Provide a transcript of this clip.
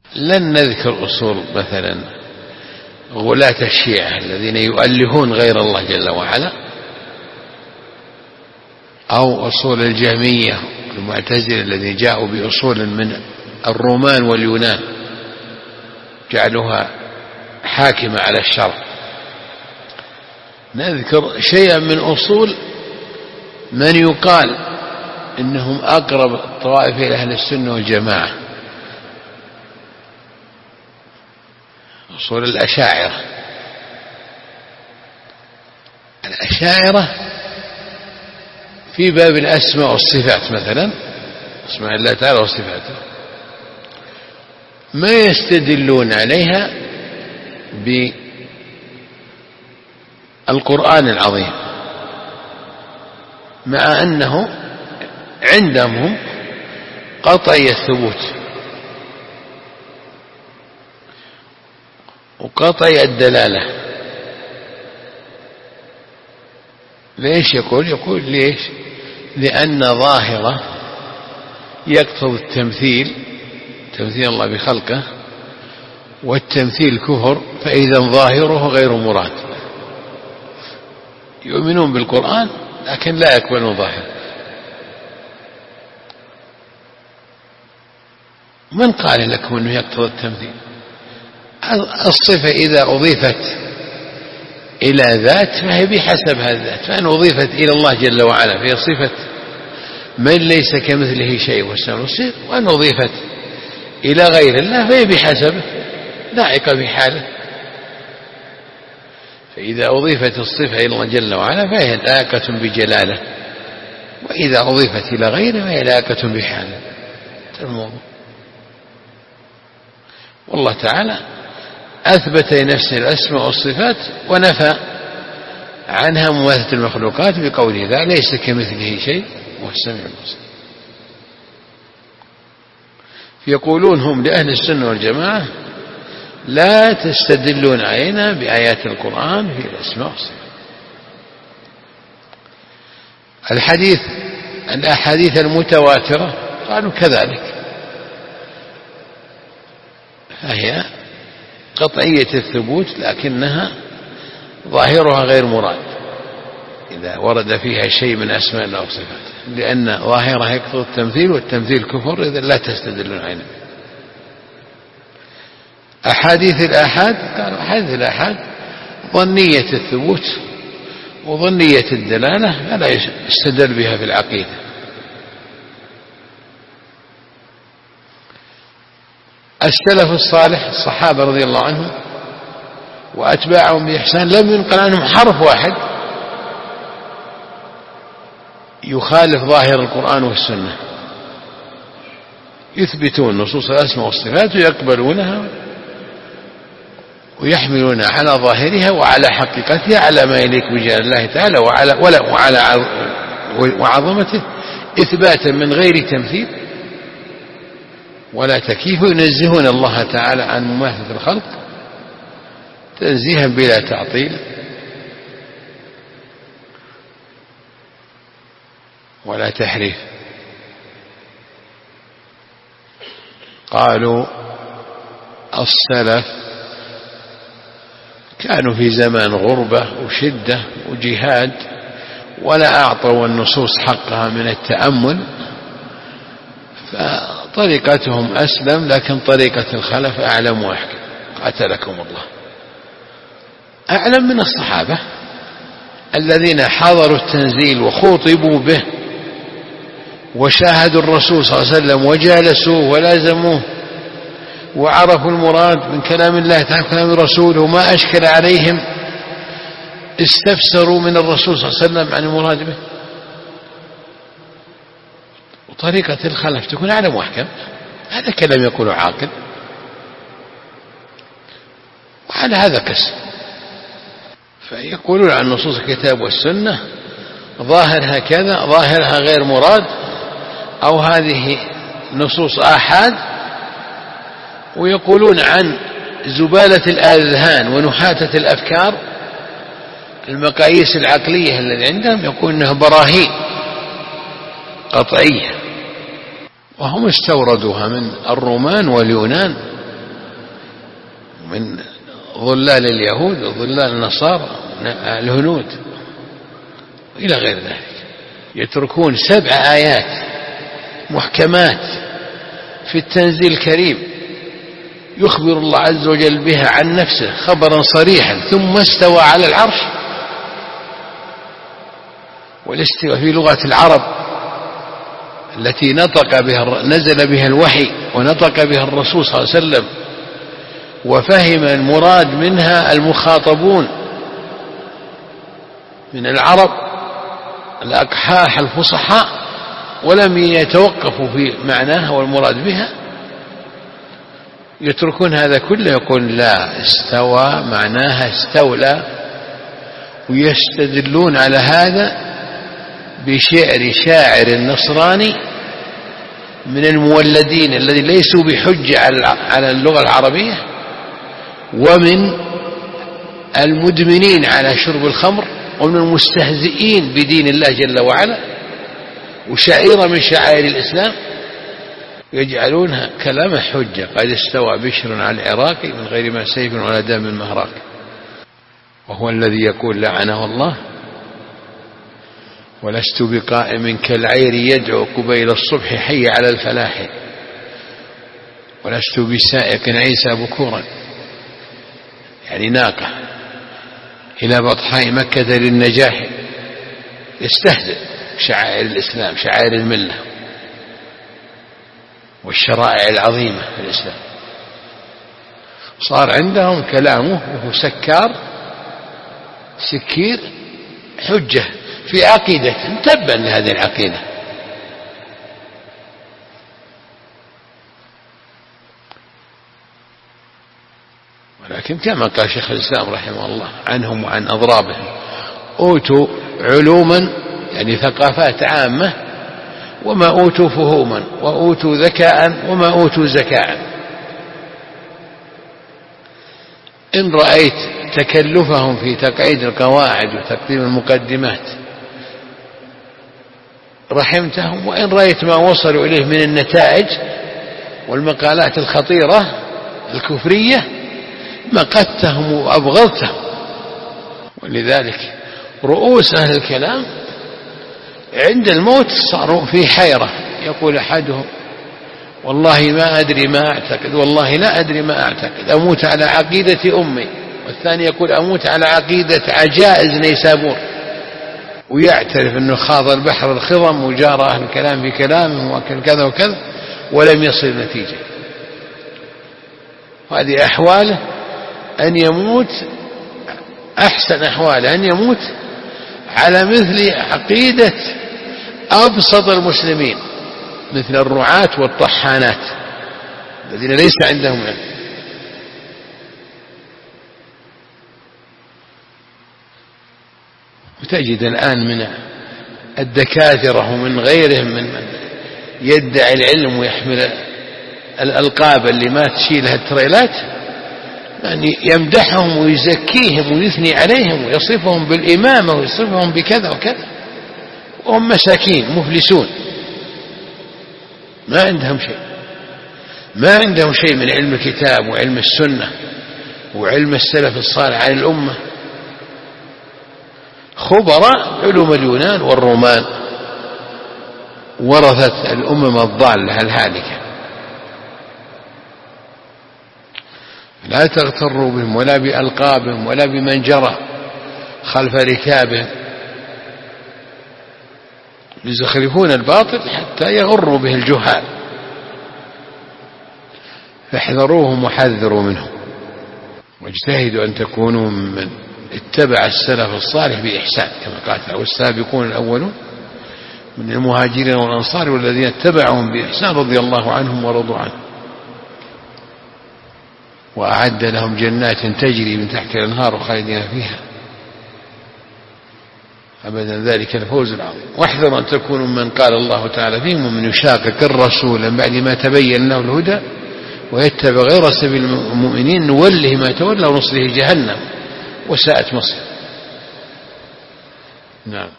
لن نذكر أصول مثلا غلاة الشيعة الذين يؤلهون غير الله جل وعلا، أو أصول الجهمية المعتزلة الذين جاءوا بأصول من الرومان واليونان جعلوها حاكمة على الشرع. نذكر شيئا من أصول من يقال إنهم أقرب الطوائف إلى أهل السنة والجماعة، أصول الأشاعرة. الأشاعرة في باب الأسماء والصفات مثلا، اسماء الله تعالى وصفاته، ما يستدلون عليها بالقرآن العظيم، مع أنه عندهم قطعي الثبوت وقطعي الدلالة. ليش يقول ليش؟ لأن ظاهرة يقتضي التمثيل، تمثيل الله بخلقه، والتمثيل كفر، فإذا ظاهره غير مراد. يؤمنون بالقرآن لكن لا يقبلون ظاهر. من قال لكم أنه يقتضي التمثيل؟ الصفة إذا أضيفت إلى ذات فهي بحسب هذا الذات، فإن أضيفت إلى الله جل وعلا فهي صفة من ليس كمثله شيء والسمع والبصير، وأن أضيفت إلى غير الله فهي بحسبه لائقة بحاله. فإذا أضيفت الصفة إلى الله جل وعلا فهي لائقة بجلاله، وإذا أضيفت إلى غيره فهي لائقة بحاله. الموضوع والله تعالى أثبت لنفسه الأسماء والصفات ونفى عنها مماثلة المخلوقات بقوله ذا ليس كمثله شيء وهو السميع البصير. يقولون هم لأهل السنة والجماعة لا تستدلون علينا بآيات القرآن في الأسماء والصفات. الأحاديث المتواترة قالوا كذلك، فهي قطعية الثبوت لكنها ظاهرها غير مراد إذا ورد فيها شيء من أسماء الله وصفاته، لأن ظاهرها يقتضي التمثيل، والتمثيل كفر، إذا لا تستدلون عليه. أحاديث الآحاد قالوا أحاديث الآحاد ظنية الثبوت وظنية الدلالة فلا يستدل بها في العقيدة. السلف الصالح الصحابة رضي الله عنهم وأتباعهم بإحسان لم ينقل عنهم حرف واحد يخالف ظاهر القرآن والسنة، يثبتون نصوص الأسماء والصفات ويقبلونها ويحملون على ظاهرها وعلى حقيقتها على ما يليق بجلال الله تعالى وعلى وعظمته، إثباتا من غير تمثيل ولا تكييف، ينزهون الله تعالى عن مماثلة الخلق تنزيها بلا تعطيل ولا تحريف. قالوا السلف كانوا في زمان غربة وشدة وجهاد ولا أعطوا النصوص حقها من التأمل، فطريقتهم أسلم، لكن طريقة الخلف أعلم وأحكم. قاتلكم الله. أعلم من الصحابة الذين حضروا التنزيل وخوطبوا به وشاهدوا الرسول صلى الله عليه وسلم وجالسوه ولازموه وعرفوا المراد من كلام الله تعالى وكلام رسوله، ما أشكل عليهم استفسروا من الرسول صلى الله عليه وسلم عن المراد به. وطريقة الخلف تكون أعلم وأحكم، هذا كلام يقوله عاقل، وعلى هذا كسر. فيقولون عن نصوص الكتاب والسنة ظاهرها كذا، ظاهرها غير مراد، أو هذه نصوص آحاد. ويقولون عن زبالة الأذهان ونحاتة الأفكار المقاييس العقلية التي عندهم، يقول إنها براهين قطعية، وهم استوردوها من الرومان واليونان من ظلال اليهود وظلال النصارى الهنود إلى غير ذلك. يتركون 7 آيات محكمات في التنزيل الكريم يخبر الله عز وجل بها عن نفسه خبرا صريحا، ثم استوى على العرش. والاستواء في لغة العرب التي نزل بها الوحي ونطق بها الرسول صلى الله عليه وسلم وفهم المراد منها المخاطبون من العرب الأقحاح الفصحاء، ولم يتوقفوا في معناها والمراد بها، يتركون هذا كله يقول لا، استوى معناها استولى، ويستدلون على هذا بشعر شاعر نصراني من المولدين الذين ليسوا بحجة على اللغة العربية، ومن المدمنين على شرب الخمر، ومن المستهزئين بدين الله جل وعلا، وشعيرة من شعائر الإسلام يجعلونها كلام حجة. قد استوى بشر على العراق من غير ما سيف ولا دم من مهراق، وهو الذي يقول لعنه الله: ولست بقائم كالعير يدعو قبيل الصبح حي على الفلاح، ولست بسائق عيسى بكورا، يعني ناقة إلى بطحاء مكة للنجاح. يستهزئ شعائر الإسلام، شعائر الملة والشرائع العظيمة في الإسلام. صار عندهم كلامه وهو سكار سكير حجة في عقيدة، تبا لهذه العقيدة. ولكن كما قال شيخ الإسلام رحمه الله عنهم وعن أضرابهم: أوتوا علوما، يعني ثقافات عامة، وما أوتوا فهوما، وأوتوا ذكاء وما أوتوا زكاء. إن رأيت تكلفهم في تقعيد القواعد وتقديم المقدمات رحمتهم، وإن رأيت ما وصلوا إليه من النتائج والمقالات الخطيرة الكفرية مقتهم وأبغضتهم. ولذلك رؤوس أهل الكلام عند الموت صاروا في حيرة. يقول أحدهم: والله ما أدري ما أعتقد، والله لا أدري ما أعتقد، أموت على عقيدة أمي. والثاني يقول: أموت على عقيدة عجائز نيسابور. ويعترف أنه خاض البحر الخضم وجار أهل الكلام في كلامه وكل كذا وكذا ولم يصل نتيجة. وهذه أحواله أن يموت، أحسن أحواله أن يموت على مثل عقيدة أبسط المسلمين، مثل الرعاة والطحانات الذين ليس عندهم علم. وتجد الآن من الدكاترة ومن غيرهم من يدعي العلم ويحمل الألقاب اللي ما تشيلها التريلات، يعني يمدحهم ويزكيهم ويثني عليهم ويصفهم بالإمامة ويصفهم بكذا وكذا، وهم مساكين مفلسون ما عندهم شيء، ما عندهم شيء من علم الكتاب وعلم السنة وعلم السلف الصالح عن الأمة. خبراء علوم اليونان والرومان، ورثت الأمم الضالة الهالكة. لا تغتروا بهم ولا بألقابهم ولا بمن جرى خلف ركابهم، يزخرفون الباطل حتى يغروا به الجهال، فاحذروهم وحذروا منهم، واجتهدوا أن تكونوا من اتبع السلف الصالح بإحسان، كما قال: والسابقون الأولون من المهاجرين والأنصار والذين اتبعهم بإحسان رضي الله عنهم ورضوا عنه، وأعد لهم جنات تجري من تحت الأنهار خالدين فيها أبدا، ذلك الفوز العظيم. واحذروا أن تكونوا من قال الله تعالى فيهم: ومن يشاقق الرسول من بعد ما تبين له الهدى ويتبع غير سبيل المؤمنين نوله ما تولى ونصله جهنم وساءت مصيره. نعم.